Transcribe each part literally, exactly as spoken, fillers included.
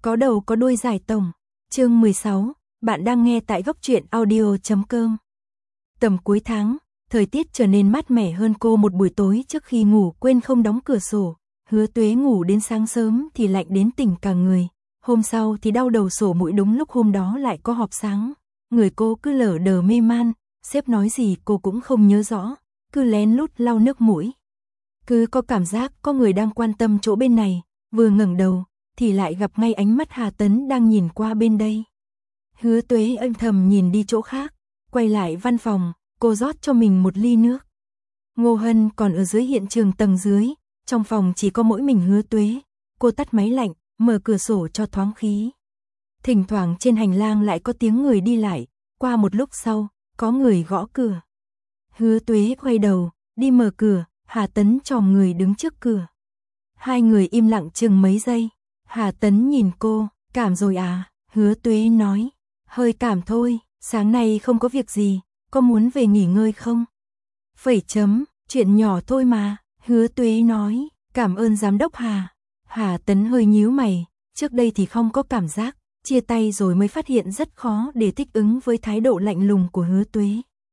Có đầu có đuôi giải tổng. Chương mười sáu, bạn đang nghe tại góc truyện audio chấm com. Tầm cuối tháng, thời tiết trở nên mát mẻ hơn. Cô một buổi tối trước khi ngủ quên không đóng cửa sổ, Hứa Tuế ngủ đến sáng sớm thì lạnh đến tỉnh cả người. Hôm sau thì đau đầu sổ mũi, đúng lúc hôm đó lại có họp sáng. Người cô cứ lờ đờ mê man, sếp nói gì cô cũng không nhớ rõ, cứ lén lút lau nước mũi. Cứ có cảm giác có người đang quan tâm chỗ bên này, vừa ngẩng đầu thì lại gặp ngay ánh mắt Hà Tấn đang nhìn qua bên đây. Hứa Tuế âm thầm nhìn đi chỗ khác, quay lại văn phòng, cô rót cho mình một ly nước. Ngô Hân còn ở dưới hiện trường tầng dưới, trong phòng chỉ có mỗi mình Hứa Tuế. Cô tắt máy lạnh, mở cửa sổ cho thoáng khí. Thỉnh thoảng trên hành lang lại có tiếng người đi lại, qua một lúc sau, có người gõ cửa. Hứa Tuế quay đầu, đi mở cửa, Hà Tấn chồm người đứng trước cửa. Hai người im lặng chừng mấy giây. Hà Tấn nhìn cô, cảm rồi à? Hứa Tuế nói, hơi cảm thôi, sáng nay không có việc gì, có muốn về nghỉ ngơi không? Phẩy chấm, chuyện nhỏ thôi mà, Hứa Tuế nói, cảm ơn giám đốc Hà. Hà Tấn hơi nhíu mày, trước đây thì không có cảm giác, chia tay rồi mới phát hiện rất khó để thích ứng với thái độ lạnh lùng của Hứa Tuế.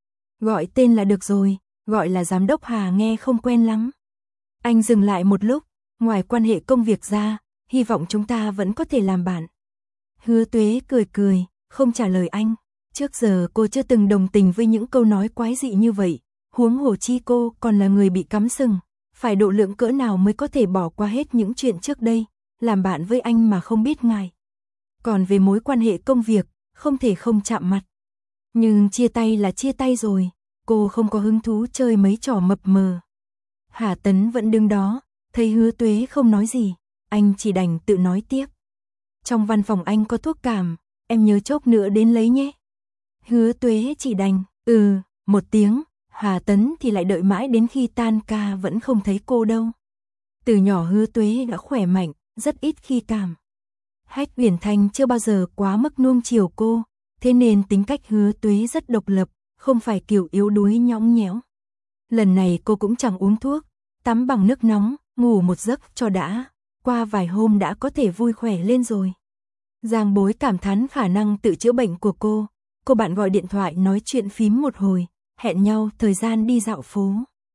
Gọi tên là được rồi, gọi là giám đốc Hà nghe không quen lắm. Anh dừng lại một lúc, ngoài quan hệ công việc ra, hy vọng chúng ta vẫn có thể làm bạn. Hứa Tuế cười cười, không trả lời anh. Trước giờ cô chưa từng đồng tình với những câu nói quái dị như vậy, huống hồ chi cô còn là người bị cắm sừng, phải độ lượng cỡ nào mới có thể bỏ qua hết những chuyện trước đây, làm bạn với anh mà không biết ngại. Còn về mối quan hệ công việc, không thể không chạm mặt. Nhưng chia tay là chia tay rồi, cô không có hứng thú chơi mấy trò mập mờ. Hà Tấn vẫn đứng đó, thấy Hứa Tuế không nói gì, anh chỉ đành tự nói tiếp. Trong văn phòng anh có thuốc cảm, em nhớ chốc nữa đến lấy nhé. Hứa Tuế chỉ đành, ừ, một tiếng. Hà Tấn thì lại đợi mãi đến khi tan ca vẫn không thấy cô đâu. Từ nhỏ Hứa Tuế đã khỏe mạnh, rất ít khi cảm. Hách Uyển Thanh chưa bao giờ quá mức nuông chiều cô, thế nên tính cách Hứa Tuế rất độc lập, không phải kiểu yếu đuối nhõng nhẽo. Lần này cô cũng chẳng uống thuốc, tắm bằng nước nóng, ngủ một giấc cho đã, qua vài hôm đã có thể vui khỏe lên rồi. Giang Bối cảm thán khả năng tự chữa bệnh của cô, cô bạn gọi điện thoại nói chuyện phím một hồi, hẹn nhau thời gian đi dạo phố.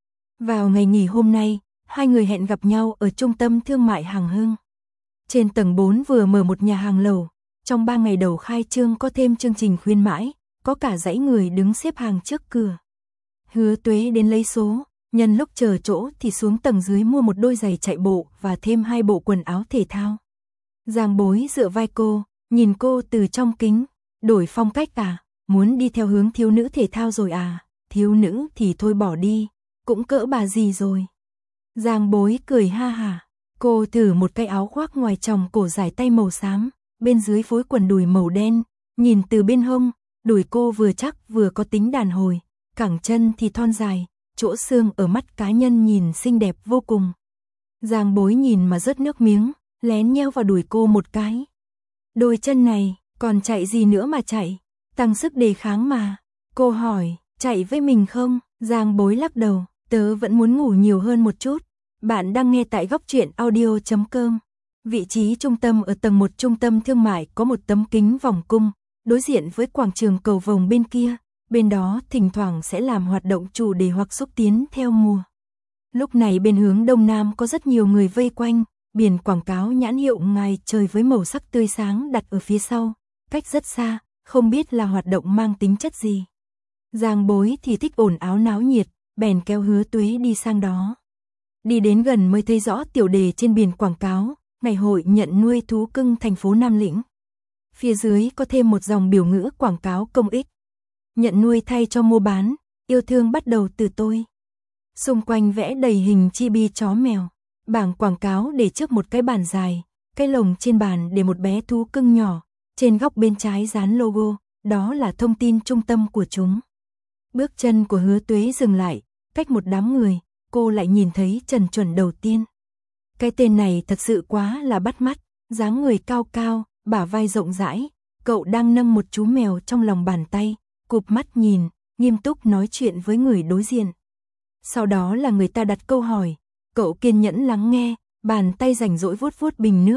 Vào ngày nghỉ hôm nay, hai người hẹn gặp nhau ở trung tâm thương mại Hàng Hưng. Trên tầng bốn vừa mở một nhà hàng lẩu, trong ba ngày đầu khai trương có thêm chương trình khuyến mãi, có cả dãy người đứng xếp hàng trước cửa. Hứa Tuế đến lấy số, nhân lúc chờ chỗ thì xuống tầng dưới mua một đôi giày chạy bộ và thêm hai bộ quần áo thể thao. Giang Bối dựa vai cô, nhìn cô từ trong kính, đổi phong cách à, muốn đi theo hướng thiếu nữ thể thao rồi à, thiếu nữ thì thôi bỏ đi, cũng cỡ bà gì rồi. Giang Bối cười ha hả, cô thử một cái áo khoác ngoài tròng cổ dài tay màu xám, bên dưới phối quần đùi màu đen, nhìn từ bên hông, đùi cô vừa chắc vừa có tính đàn hồi, cẳng chân thì thon dài, chỗ xương ở mắt cá nhân nhìn xinh đẹp vô cùng. Giang Bối nhìn mà rớt nước miếng, lén nheo vào đùi cô một cái. Đôi chân này, còn chạy gì nữa mà chạy, tăng sức đề kháng mà. Cô hỏi, chạy với mình không? Giang Bối lắc đầu, tớ vẫn muốn ngủ nhiều hơn một chút. Bạn đang nghe tại góc truyện audio chấm com. Vị trí trung tâm ở tầng một trung tâm thương mại có một tấm kính vòng cung, đối diện với quảng trường cầu vồng bên kia. Bên đó thỉnh thoảng sẽ làm hoạt động chủ đề hoặc xúc tiến theo mùa. Lúc này bên hướng đông nam có rất nhiều người vây quanh, biển quảng cáo nhãn hiệu Ngoài Trời với màu sắc tươi sáng đặt ở phía sau, cách rất xa, không biết là hoạt động mang tính chất gì. Giang Bối thì thích ồn áo náo nhiệt, bèn kéo Hứa Tuế đi sang đó. Đi đến gần mới thấy rõ tiểu đề trên biển quảng cáo, ngày hội nhận nuôi thú cưng thành phố Nam Lĩnh. Phía dưới có thêm một dòng biểu ngữ quảng cáo công ích. Nhận nuôi thay cho mua bán, yêu thương bắt đầu từ tôi. Xung quanh vẽ đầy hình chibi chó mèo. Bảng quảng cáo để trước một cái bàn dài, cái lồng trên bàn để một bé thú cưng nhỏ, trên góc bên trái dán logo, đó là thông tin trung tâm của chúng. Bước chân của Hứa Tuế dừng lại, cách một đám người, cô lại nhìn thấy Trần Chuẩn đầu tiên. Cái tên này thật sự quá là bắt mắt, dáng người cao cao, bả vai rộng rãi, cậu đang nâng một chú mèo trong lòng bàn tay, cụp mắt nhìn, nghiêm túc nói chuyện với người đối diện. Sau đó là người ta đặt câu hỏi, cậu kiên nhẫn lắng nghe, bàn tay rảnh rỗi vuốt vuốt bình nước,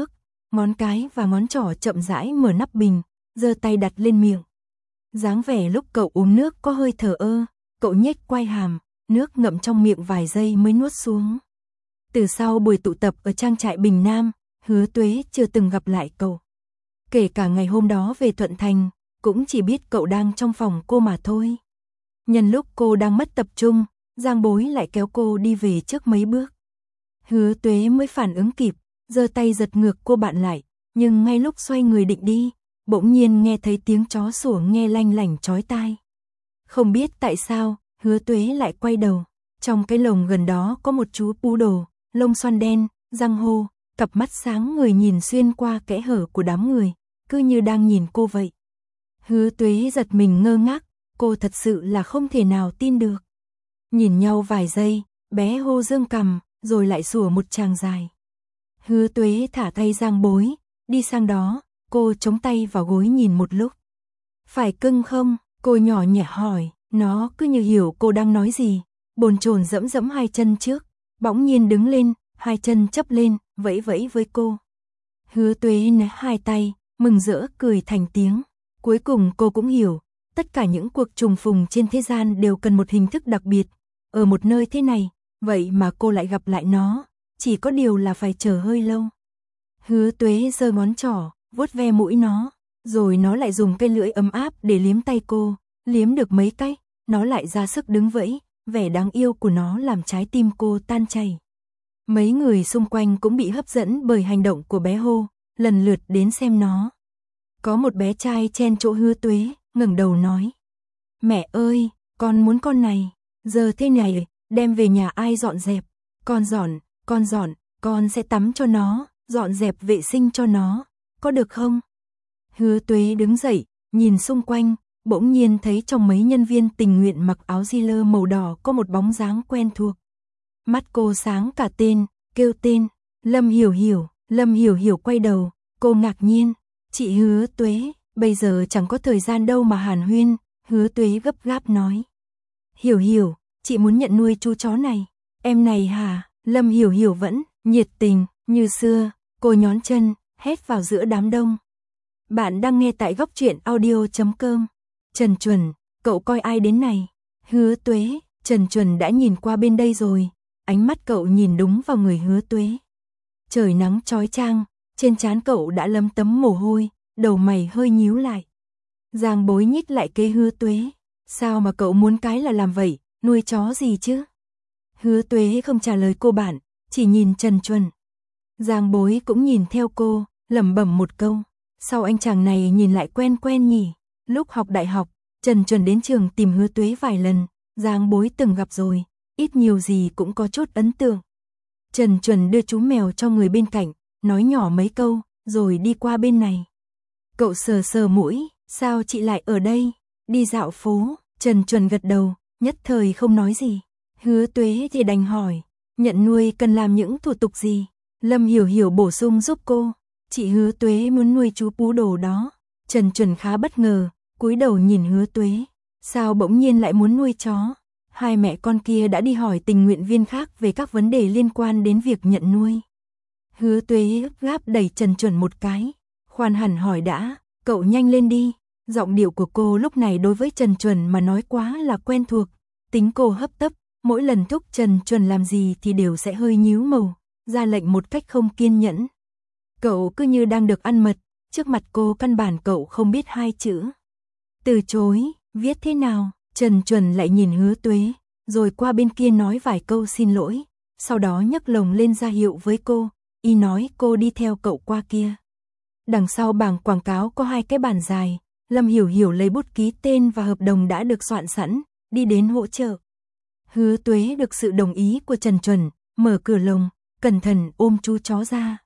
ngón cái và ngón trỏ chậm rãi mở nắp bình, giơ tay đặt lên miệng. Dáng vẻ lúc cậu uống nước có hơi thờ ơ, cậu nhếch quai hàm, nước ngậm trong miệng vài giây mới nuốt xuống. Từ sau buổi tụ tập ở trang trại Bình Nam, Hứa Tuế chưa từng gặp lại cậu. Kể cả ngày hôm đó về Thuận Thành, cũng chỉ biết cậu đang trong phòng cô mà thôi. Nhân lúc cô đang mất tập trung, Giang Bối lại kéo cô đi về trước mấy bước. Hứa Tuế mới phản ứng kịp, giơ tay giật ngược cô bạn lại, nhưng ngay lúc xoay người định đi, bỗng nhiên nghe thấy tiếng chó sủa nghe lanh lảnh chói tai. Không biết tại sao, Hứa Tuế lại quay đầu. Trong cái lồng gần đó có một chú poodle, lông xoăn đen, răng hô, cặp mắt sáng người nhìn xuyên qua kẽ hở của đám người, cứ như đang nhìn cô vậy. Hứa Tuế giật mình ngơ ngác, cô thật sự là không thể nào tin được. Nhìn nhau vài giây, bé hô dương cằm, rồi lại sủa một tràng dài. Hứa Tuế thả tay Giang Bối, đi sang đó, cô chống tay vào gối nhìn một lúc. Phải cưng không? Cô nhỏ nhẹ hỏi, nó cứ như hiểu cô đang nói gì, bồn chồn dẫm dẫm hai chân trước, bỗng nhiên đứng lên, hai chân chắp lên, vẫy vẫy với cô. Hứa Tuế ném hai tay, mừng rỡ cười thành tiếng. Cuối cùng cô cũng hiểu, tất cả những cuộc trùng phùng trên thế gian đều cần một hình thức đặc biệt, ở một nơi thế này, vậy mà cô lại gặp lại nó, chỉ có điều là phải chờ hơi lâu. Hứa Tuế giơ ngón trỏ, vuốt ve mũi nó, rồi nó lại dùng cây lưỡi ấm áp để liếm tay cô, liếm được mấy cái, nó lại ra sức đứng vẫy, vẻ đáng yêu của nó làm trái tim cô tan chảy. Mấy người xung quanh cũng bị hấp dẫn bởi hành động của bé Hô, lần lượt đến xem nó. Có một bé trai chen chỗ Hứa Tuế, ngẩng đầu nói: "Mẹ ơi, con muốn con này, giờ thế này, đem về nhà ai dọn dẹp? Con dọn, con dọn, con sẽ tắm cho nó, dọn dẹp vệ sinh cho nó, có được không?" Hứa Tuế đứng dậy, nhìn xung quanh, bỗng nhiên thấy trong mấy nhân viên tình nguyện mặc áo di lơ màu đỏ có một bóng dáng quen thuộc. Mắt cô sáng cả tên, kêu tên, Lâm Hiểu Hiểu. Lâm Hiểu Hiểu quay đầu, cô ngạc nhiên, "Chị Hứa Tuế, bây giờ chẳng có thời gian đâu mà hàn huyên." Hứa Tuế gấp gáp nói: "Hiểu Hiểu, chị muốn nhận nuôi chú chó này." "Em này hả?" Lâm Hiểu Hiểu vẫn nhiệt tình như xưa, cô nhón chân, hét vào giữa đám đông. Bạn đang nghe tại góc truyện audio chấm com. Trần Chuẩn, cậu coi ai đến này? Hứa Tuế, Trần Chuẩn đã nhìn qua bên đây rồi, ánh mắt cậu nhìn đúng vào người Hứa Tuế. Trời nắng chói chang, trên trán cậu đã lấm tấm mồ hôi, đầu mày hơi nhíu lại. Giang Bối nhích lại kế Hứa Tuế, "Sao mà cậu muốn cái là làm vậy, nuôi chó gì chứ?" Hứa Tuế không trả lời cô bạn, chỉ nhìn Trần Chuẩn. Giang Bối cũng nhìn theo cô, lẩm bẩm một câu, "Sao anh chàng này nhìn lại quen quen nhỉ?" Lúc học đại học, Trần Chuẩn đến trường tìm Hứa Tuế vài lần, Giang Bối từng gặp rồi, ít nhiều gì cũng có chút ấn tượng. Trần Chuẩn đưa chú mèo cho người bên cạnh, nói nhỏ mấy câu, rồi đi qua bên này. Cậu sờ sờ mũi, "Sao chị lại ở đây?" "Đi dạo phố." Trần Chuẩn gật đầu, nhất thời không nói gì. Hứa Tuế thì đành hỏi, "Nhận nuôi cần làm những thủ tục gì?" Lâm Hiểu Hiểu bổ sung giúp cô, "Chị Hứa Tuế muốn nuôi chú poodle đó." Trần Chuẩn khá bất ngờ, cúi đầu nhìn Hứa Tuế, "Sao bỗng nhiên lại muốn nuôi chó?" Hai mẹ con kia đã đi hỏi tình nguyện viên khác về các vấn đề liên quan đến việc nhận nuôi. Hứa Tuế gấp gáp đẩy Trần Chuẩn một cái, "Khoan hẳn hỏi đã, cậu nhanh lên đi." Giọng điệu của cô lúc này đối với Trần Chuẩn mà nói quá là quen thuộc, tính cô hấp tấp, mỗi lần thúc Trần Chuẩn làm gì thì đều sẽ hơi nhíu màu, ra lệnh một cách không kiên nhẫn. Cậu cứ như đang được ăn mật, trước mặt cô căn bản cậu không biết hai chữ. Từ chối, viết thế nào? Trần Chuẩn lại nhìn Hứa Tuế, rồi qua bên kia nói vài câu xin lỗi, sau đó nhấc lồng lên ra hiệu với cô, y nói cô đi theo cậu qua kia. Đằng sau bảng quảng cáo có hai cái bàn dài, Lâm Hiểu Hiểu lấy bút ký tên và hợp đồng đã được soạn sẵn, đi đến hỗ trợ. Hứa Tuế được sự đồng ý của Trần Chuẩn, mở cửa lồng, cẩn thận ôm chú chó ra.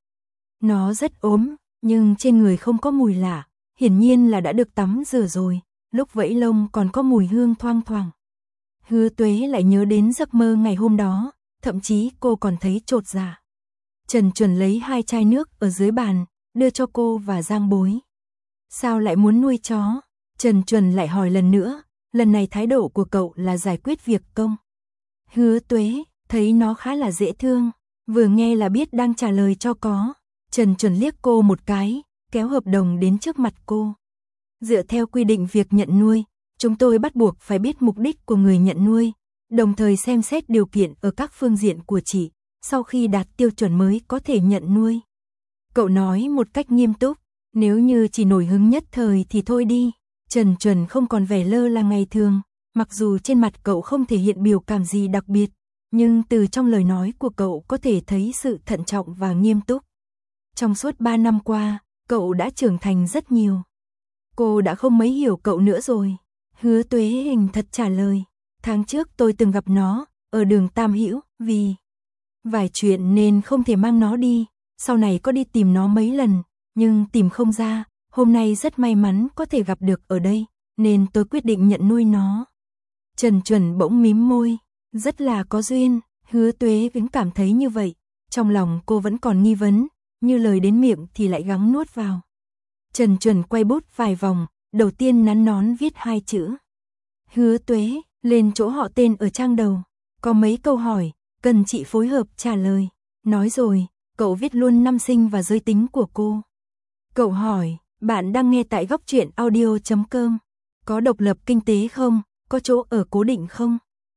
Nó rất ốm, nhưng trên người không có mùi lạ, hiển nhiên là đã được tắm rửa rồi, lúc vẫy lông còn có mùi hương thoang thoảng. Hứa Tuế lại nhớ đến giấc mơ ngày hôm đó, thậm chí cô còn thấy chột dạ. Trần Chuẩn lấy hai chai nước ở dưới bàn, đưa cho cô và Giang Bối. "Sao lại muốn nuôi chó?" Trần Chuẩn lại hỏi lần nữa, lần này thái độ của cậu là giải quyết việc công. Hứa Tuế thấy nó khá là dễ thương, vừa nghe là biết đang trả lời cho có. Trần Chuẩn liếc cô một cái, kéo hợp đồng đến trước mặt cô. Dựa theo quy định việc nhận nuôi, chúng tôi bắt buộc phải biết mục đích của người nhận nuôi, đồng thời xem xét điều kiện ở các phương diện của chị, sau khi đạt tiêu chuẩn mới có thể nhận nuôi. Cậu nói một cách nghiêm túc, nếu như chỉ nổi hứng nhất thời thì thôi đi. Trần Chuẩn không còn vẻ lơ là ngày thường, mặc dù trên mặt cậu không thể hiện biểu cảm gì đặc biệt, nhưng từ trong lời nói của cậu có thể thấy sự thận trọng và nghiêm túc. Trong suốt ba năm qua, cậu đã trưởng thành rất nhiều. Cô đã không mấy hiểu cậu nữa rồi. Hứa Tuế hình thật trả lời, tháng trước tôi từng gặp nó, ở đường Tam Hữu, vì vài chuyện nên không thể mang nó đi, sau này có đi tìm nó mấy lần, nhưng tìm không ra, hôm nay rất may mắn có thể gặp được ở đây, nên tôi quyết định nhận nuôi nó. Trần Chuẩn bỗng mím môi, rất là có duyên. Hứa Tuế vẫn cảm thấy như vậy, trong lòng cô vẫn còn nghi vấn, như lời đến miệng thì lại gắng nuốt vào. Trần Chuẩn quay bút vài vòng, đầu tiên nắn nón viết hai chữ Hứa Tuế, lên chỗ họ tên ở trang đầu. Có mấy câu hỏi, cần chị phối hợp trả lời. Nói rồi, cậu viết luôn năm sinh và giới tính của cô. Cậu hỏi, bạn đang nghe tại góc truyện audio chấm com. Có độc lập kinh tế không? Có chỗ ở cố định không?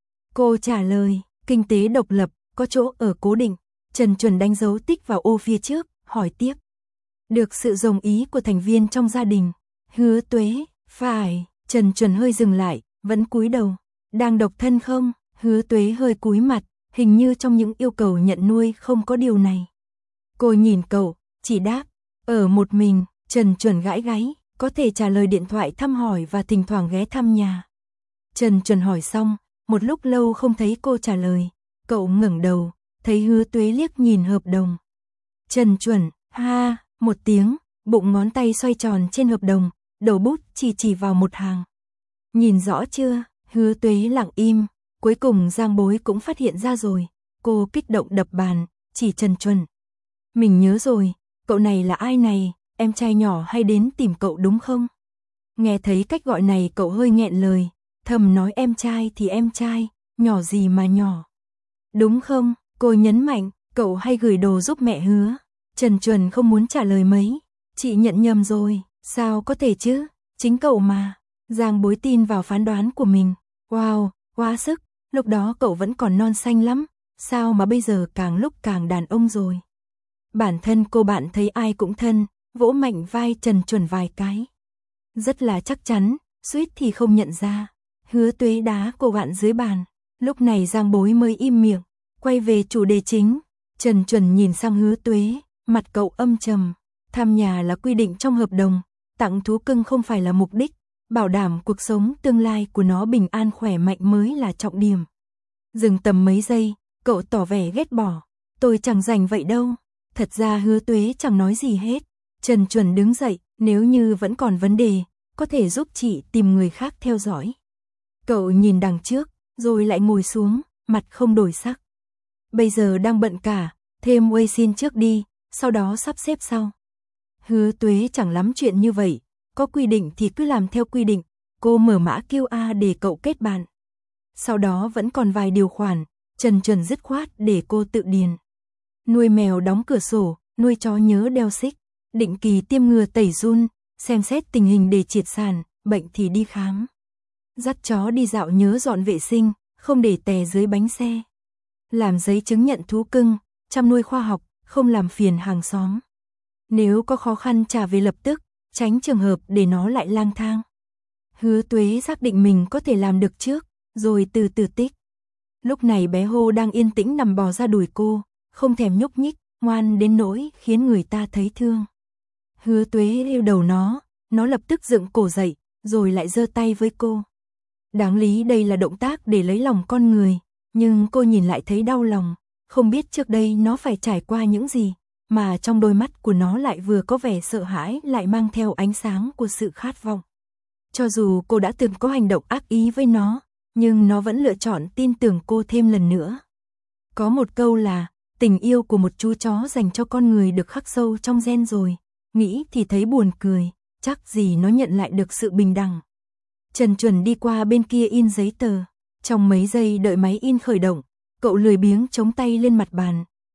Cô trả lời, kinh tế độc lập, có chỗ ở cố định. Trần Chuẩn đánh dấu tích vào ô phía trước, hỏi tiếp. Được sự đồng ý của thành viên trong gia đình. Hứa Tuế, phải. Trần Chuẩn hơi dừng lại, vẫn cúi đầu. Đang độc thân không? Hứa Tuế hơi cúi mặt, hình như trong những yêu cầu nhận nuôi không có điều này. Cô nhìn cậu, chỉ đáp, ở một mình. Trần Chuẩn gãi gáy, có thể trả lời điện thoại thăm hỏi và thỉnh thoảng ghé thăm nhà. Trần Chuẩn hỏi xong, một lúc lâu không thấy cô trả lời, cậu ngẩng đầu, thấy Hứa Tuế liếc nhìn hợp đồng. Trần Chuẩn, ha, một tiếng, bụng ngón tay xoay tròn trên hợp đồng, đầu bút chỉ chỉ vào một hàng. Nhìn rõ chưa? Hứa Tuế lặng im, cuối cùng Giang Bối cũng phát hiện ra rồi, cô kích động đập bàn, chỉ Trần Chuẩn. Mình nhớ rồi, cậu này là ai này, em trai nhỏ hay đến tìm cậu đúng không? Nghe thấy cách gọi này cậu hơi nghẹn lời, thầm nói em trai thì em trai, nhỏ gì mà nhỏ. Đúng không? Cô nhấn mạnh, cậu hay gửi đồ giúp mẹ Hứa. Trần Chuẩn không muốn trả lời mấy, chị nhận nhầm rồi, sao có thể chứ, chính cậu mà. Giang Bối tin vào phán đoán của mình, wow, quá sức, lúc đó cậu vẫn còn non xanh lắm, sao mà bây giờ càng lúc càng đàn ông rồi. Bản thân cô bạn thấy ai cũng thân, vỗ mạnh vai Trần Chuẩn vài cái. Rất là chắc chắn, suýt thì không nhận ra. Hứa Tuế đá cô bạn dưới bàn, lúc này Giang Bối mới im miệng, quay về chủ đề chính. Trần Chuẩn nhìn sang Hứa Tuế, mặt cậu âm trầm, thăm nhà là quy định trong hợp đồng, tặng thú cưng không phải là mục đích, bảo đảm cuộc sống tương lai của nó bình an khỏe mạnh mới là trọng điểm. Dừng tầm mấy giây, cậu tỏ vẻ ghét bỏ, tôi chẳng rảnh vậy đâu. Thật ra Hứa Tuế chẳng nói gì hết. Trần Chuẩn đứng dậy, nếu như vẫn còn vấn đề, có thể giúp chị tìm người khác theo dõi. Cậu nhìn đằng trước, rồi lại ngồi xuống, mặt không đổi sắc. Bây giờ đang bận cả, thêm Wei xin trước đi, sau đó sắp xếp sau. Hứa Tuế chẳng lắm chuyện như vậy, có quy định thì cứ làm theo quy định, cô mở mã quy rờ để cậu kết bạn. Sau đó vẫn còn vài điều khoản, Trần Chuẩn dứt khoát để cô tự điền. Nuôi mèo đóng cửa sổ, nuôi chó nhớ đeo xích, định kỳ tiêm ngừa tẩy giun, xem xét tình hình để triệt sản, bệnh thì đi khám. Dắt chó đi dạo nhớ dọn vệ sinh, không để tè dưới bánh xe. Làm giấy chứng nhận thú cưng, chăm nuôi khoa học, không làm phiền hàng xóm. Nếu có khó khăn trả về lập tức, tránh trường hợp để nó lại lang thang. Hứa Tuế xác định mình có thể làm được trước, rồi từ từ tích. Lúc này bé Hô đang yên tĩnh nằm bò ra đùi cô, không thèm nhúc nhích, ngoan đến nỗi khiến người ta thấy thương. Hứa Tuế yêu đầu nó, nó lập tức dựng cổ dậy, rồi lại giơ tay với cô. Đáng lý đây là động tác để lấy lòng con người, nhưng cô nhìn lại thấy đau lòng, không biết trước đây nó phải trải qua những gì, mà trong đôi mắt của nó lại vừa có vẻ sợ hãi lại mang theo ánh sáng của sự khát vọng. Cho dù cô đã từng có hành động ác ý với nó, nhưng nó vẫn lựa chọn tin tưởng cô thêm lần nữa. Có một câu là, tình yêu của một chú chó dành cho con người được khắc sâu trong gen rồi, nghĩ thì thấy buồn cười, chắc gì nó nhận lại được sự bình đẳng. Trần Chuẩn đi qua bên kia in giấy tờ, trong mấy giây đợi máy in khởi động, cậu lười biếng chống tay lên mặt bàn,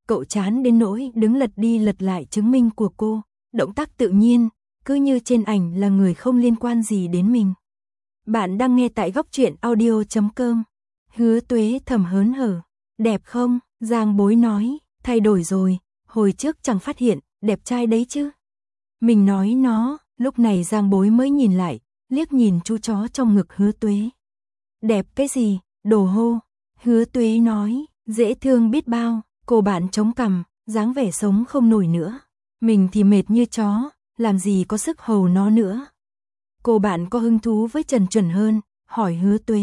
cậu chán đến nỗi đứng lật đi lật lại chứng minh của cô, động tác tự nhiên, cứ như trên ảnh là người không liên quan gì đến mình. Bạn đang nghe tại góc truyện audio chấm com. Hứa Tuế thầm hớn hở. Đẹp không? Giang Bối nói, thay đổi rồi, hồi trước chẳng phát hiện, đẹp trai đấy chứ. Mình nói nó, lúc này Giang Bối mới nhìn lại, liếc nhìn chú chó trong ngực Hứa Tuế. Đẹp cái gì, đồ hô. Hứa Tuế nói, dễ thương biết bao, cô bạn chống cằm, dáng vẻ sống không nổi nữa. Mình thì mệt như chó, làm gì có sức hầu nó nữa. Cô bạn có hứng thú với Trần Chuẩn hơn, hỏi Hứa Tuế.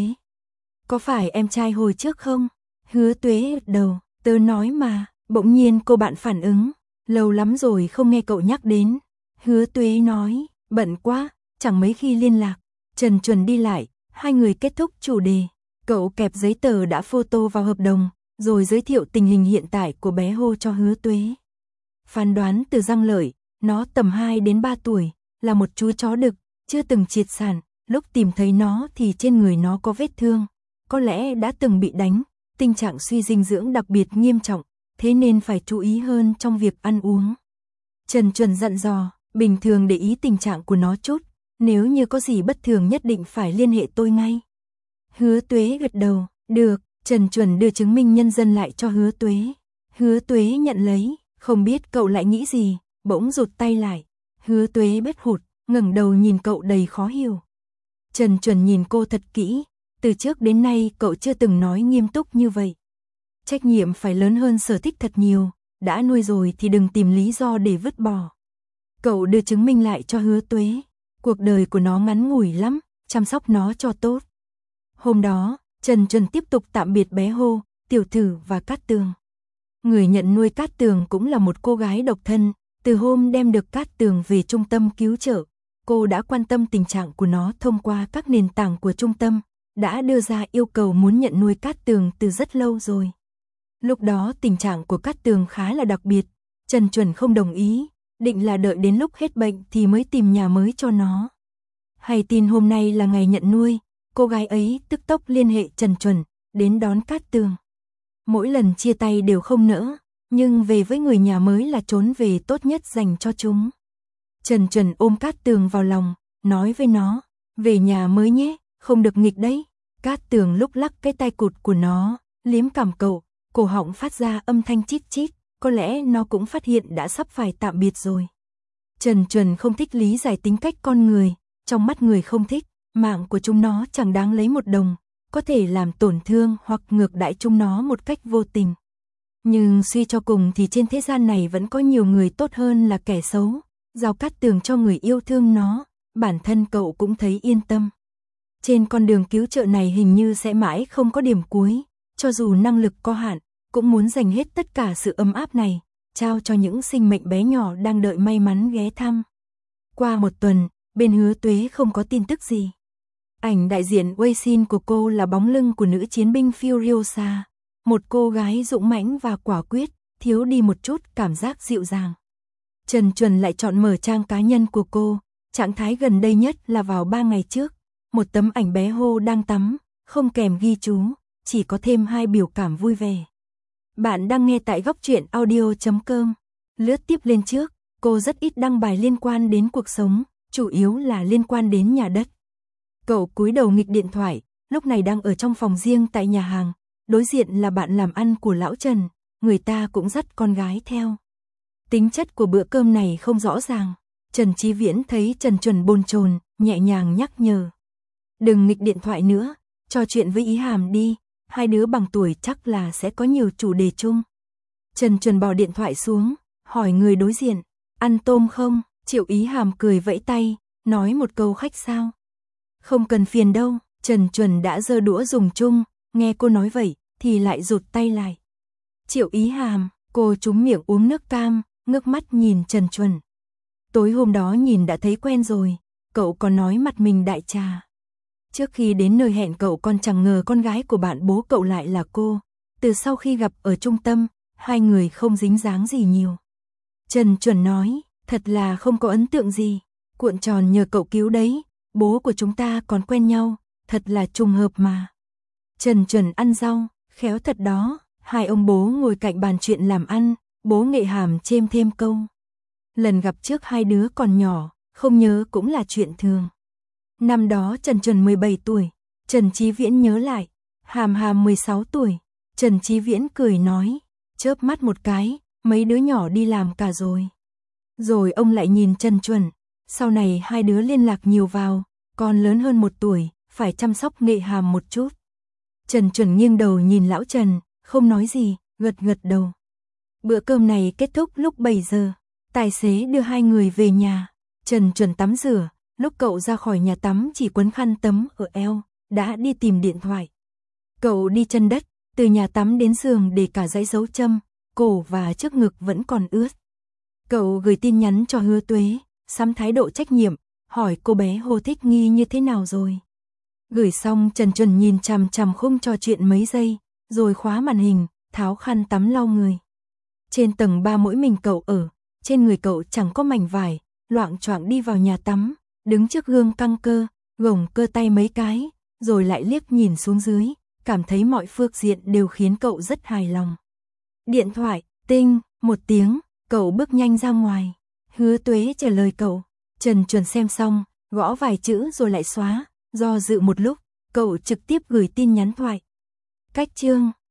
Có phải em trai hồi trước không? Hứa Tuế gật đầu, tớ nói mà, bỗng nhiên cô bạn phản ứng. Lâu lắm rồi không nghe cậu nhắc đến. Hứa Tuế nói, bận quá, chẳng mấy khi liên lạc. Trần Chuẩn đi lại, hai người kết thúc chủ đề. Cậu kẹp giấy tờ đã photo vào hợp đồng, rồi giới thiệu tình hình hiện tại của bé Hô cho Hứa Tuế. Phán đoán từ Giang Lợi, nó tầm hai đến ba tuổi, là một chú chó đực, chưa từng triệt sản. Lúc tìm thấy nó thì trên người nó có vết thương, có lẽ đã từng bị đánh, tình trạng suy dinh dưỡng đặc biệt nghiêm trọng, thế nên phải chú ý hơn trong việc ăn uống. Trần Chuẩn dặn dò, bình thường để ý tình trạng của nó chút, nếu như có gì bất thường nhất định phải liên hệ tôi ngay. Hứa Tuế gật đầu, được, Trần Chuẩn đưa chứng minh nhân dân lại cho Hứa Tuế. Hứa Tuế nhận lấy, không biết cậu lại nghĩ gì, bỗng rụt tay lại. Hứa Tuế bết hụt, ngẩng đầu nhìn cậu đầy khó hiểu. Trần Chuẩn nhìn cô thật kỹ, từ trước đến nay cậu chưa từng nói nghiêm túc như vậy. Trách nhiệm phải lớn hơn sở thích thật nhiều, đã nuôi rồi thì đừng tìm lý do để vứt bỏ. Cậu đưa chứng minh lại cho Hứa Tuế, cuộc đời của nó ngắn ngủi lắm, chăm sóc nó cho tốt. Hôm đó, Trần Chuẩn tiếp tục tạm biệt bé Hô, Tiểu Thử và Cát Tường. Người nhận nuôi Cát Tường cũng là một cô gái độc thân, từ hôm đem được Cát Tường về trung tâm cứu trợ, cô đã quan tâm tình trạng của nó thông qua các nền tảng của trung tâm, đã đưa ra yêu cầu muốn nhận nuôi Cát Tường từ rất lâu rồi. Lúc đó tình trạng của Cát Tường khá là đặc biệt, Trần Chuẩn không đồng ý, định là đợi đến lúc hết bệnh thì mới tìm nhà mới cho nó. Hay tin hôm nay là ngày nhận nuôi, cô gái ấy tức tốc liên hệ Trần Chuẩn, đến đón Cát Tường. Mỗi lần chia tay đều không nỡ, nhưng về với người nhà mới là trốn về tốt nhất dành cho chúng. Trần Chuẩn ôm Cát Tường vào lòng, nói với nó, về nhà mới nhé, không được nghịch đấy. Cát Tường lúc lắc cái tay cụt của nó, liếm cằm cậu, cổ họng phát ra âm thanh chít chít, có lẽ nó cũng phát hiện đã sắp phải tạm biệt rồi. Trần Chuẩn không thích lý giải tính cách con người, trong mắt người không thích, mạng của chúng nó chẳng đáng lấy một đồng, có thể làm tổn thương hoặc ngược đãi chúng nó một cách vô tình. Nhưng suy cho cùng thì trên thế gian này vẫn có nhiều người tốt hơn là kẻ xấu, giao Cát Tường cho người yêu thương nó, bản thân cậu cũng thấy yên tâm. Trên con đường cứu trợ này hình như sẽ mãi không có điểm cuối, cho dù năng lực có hạn, cũng muốn dành hết tất cả sự ấm áp này, trao cho những sinh mệnh bé nhỏ đang đợi may mắn ghé thăm. Qua một tuần, bên Hứa Tuế không có tin tức gì. Ảnh đại diện Weixin của cô là bóng lưng của nữ chiến binh Furiosa, một cô gái dũng mãnh và quả quyết, thiếu đi một chút cảm giác dịu dàng. Trần Chuẩn lại chọn mở trang cá nhân của cô, trạng thái gần đây nhất là vào ba ngày trước, một tấm ảnh bé Hô đang tắm, không kèm ghi chú, chỉ có thêm hai biểu cảm vui vẻ. Bạn đang nghe tại góc truyện audio chấm com. Lướt tiếp lên trước, cô rất ít đăng bài liên quan đến cuộc sống, chủ yếu là liên quan đến nhà đất. Cậu cúi đầu nghịch điện thoại, lúc này đang ở trong phòng riêng tại nhà hàng, đối diện là bạn làm ăn của lão Trần, người ta cũng dắt con gái theo. Tính chất của bữa cơm này không rõ ràng, Trần Chí Viễn thấy Trần Chuẩn bồn chồn, nhẹ nhàng nhắc nhở. Đừng nghịch điện thoại nữa, trò chuyện với Ý Hàm đi, hai đứa bằng tuổi chắc là sẽ có nhiều chủ đề chung. Trần Chuẩn bỏ điện thoại xuống, hỏi người đối diện, ăn tôm không? Triệu Ý Hàm cười vẫy tay, nói một câu khách sao. Không cần phiền đâu, Trần Chuẩn đã giơ đũa dùng chung, nghe cô nói vậy, thì lại rụt tay lại. Triệu Ý Hàm, cô trúng miệng uống nước cam, ngước mắt nhìn Trần Chuẩn. Tối hôm đó nhìn đã thấy quen rồi, cậu còn nói mặt mình đại trà. Trước khi đến nơi hẹn cậu còn chẳng ngờ con gái của bạn bố cậu lại là cô. Từ sau khi gặp ở trung tâm, hai người không dính dáng gì nhiều. Trần Chuẩn nói, thật là không có ấn tượng gì. Cuộn tròn nhờ cậu cứu đấy, bố của chúng ta còn quen nhau, thật là trùng hợp mà. Trần Chuẩn ăn rau, khéo thật đó, Hai ông bố ngồi cạnh bàn chuyện làm ăn, bố Nghệ Hàm chêm thêm câu. Lần gặp trước hai đứa còn nhỏ, không nhớ cũng là chuyện thường. Năm đó Trần Chuẩn mười bảy tuổi, Trần Chí Viễn nhớ lại, Hàm Hàm mười sáu tuổi, Trần Chí Viễn cười nói, chớp mắt một cái, mấy đứa nhỏ đi làm cả rồi. Rồi ông lại nhìn Trần Chuẩn, sau này hai đứa liên lạc nhiều vào, con lớn hơn một tuổi, phải chăm sóc Nghệ Hàm một chút. Trần Chuẩn nghiêng đầu nhìn lão Trần, không nói gì, gật gật đầu. Bữa cơm này kết thúc lúc bảy giờ, tài xế đưa hai người về nhà. Trần Chuẩn tắm rửa, lúc cậu ra khỏi nhà tắm chỉ quấn khăn tấm ở eo, đã đi tìm điện thoại. Cậu đi chân đất, từ nhà tắm đến giường để cả dãy dấu châm, cổ và trước ngực vẫn còn ướt. Cậu gửi tin nhắn cho Hứa Tuế, sắm thái độ trách nhiệm, hỏi cô bé Hồ Thích Nghi như thế nào rồi. Gửi xong Trần Chuẩn nhìn chằm chằm khung trò chuyện mấy giây, rồi khóa màn hình, tháo khăn tắm lau người. Trên tầng ba mỗi mình cậu ở, trên người cậu chẳng có mảnh vải, loạng choạng đi vào nhà tắm, đứng trước gương căng cơ, gồng cơ tay mấy cái, rồi lại liếc nhìn xuống dưới, cảm thấy mọi phương diện đều khiến cậu rất hài lòng. Điện thoại, tinh, một tiếng, cậu bước nhanh ra ngoài. Hứa Tuế trả lời cậu, Trần Chuẩn xem xong, gõ vài chữ rồi lại xóa, do dự một lúc, cậu trực tiếp gửi tin nhắn thoại. Cách chương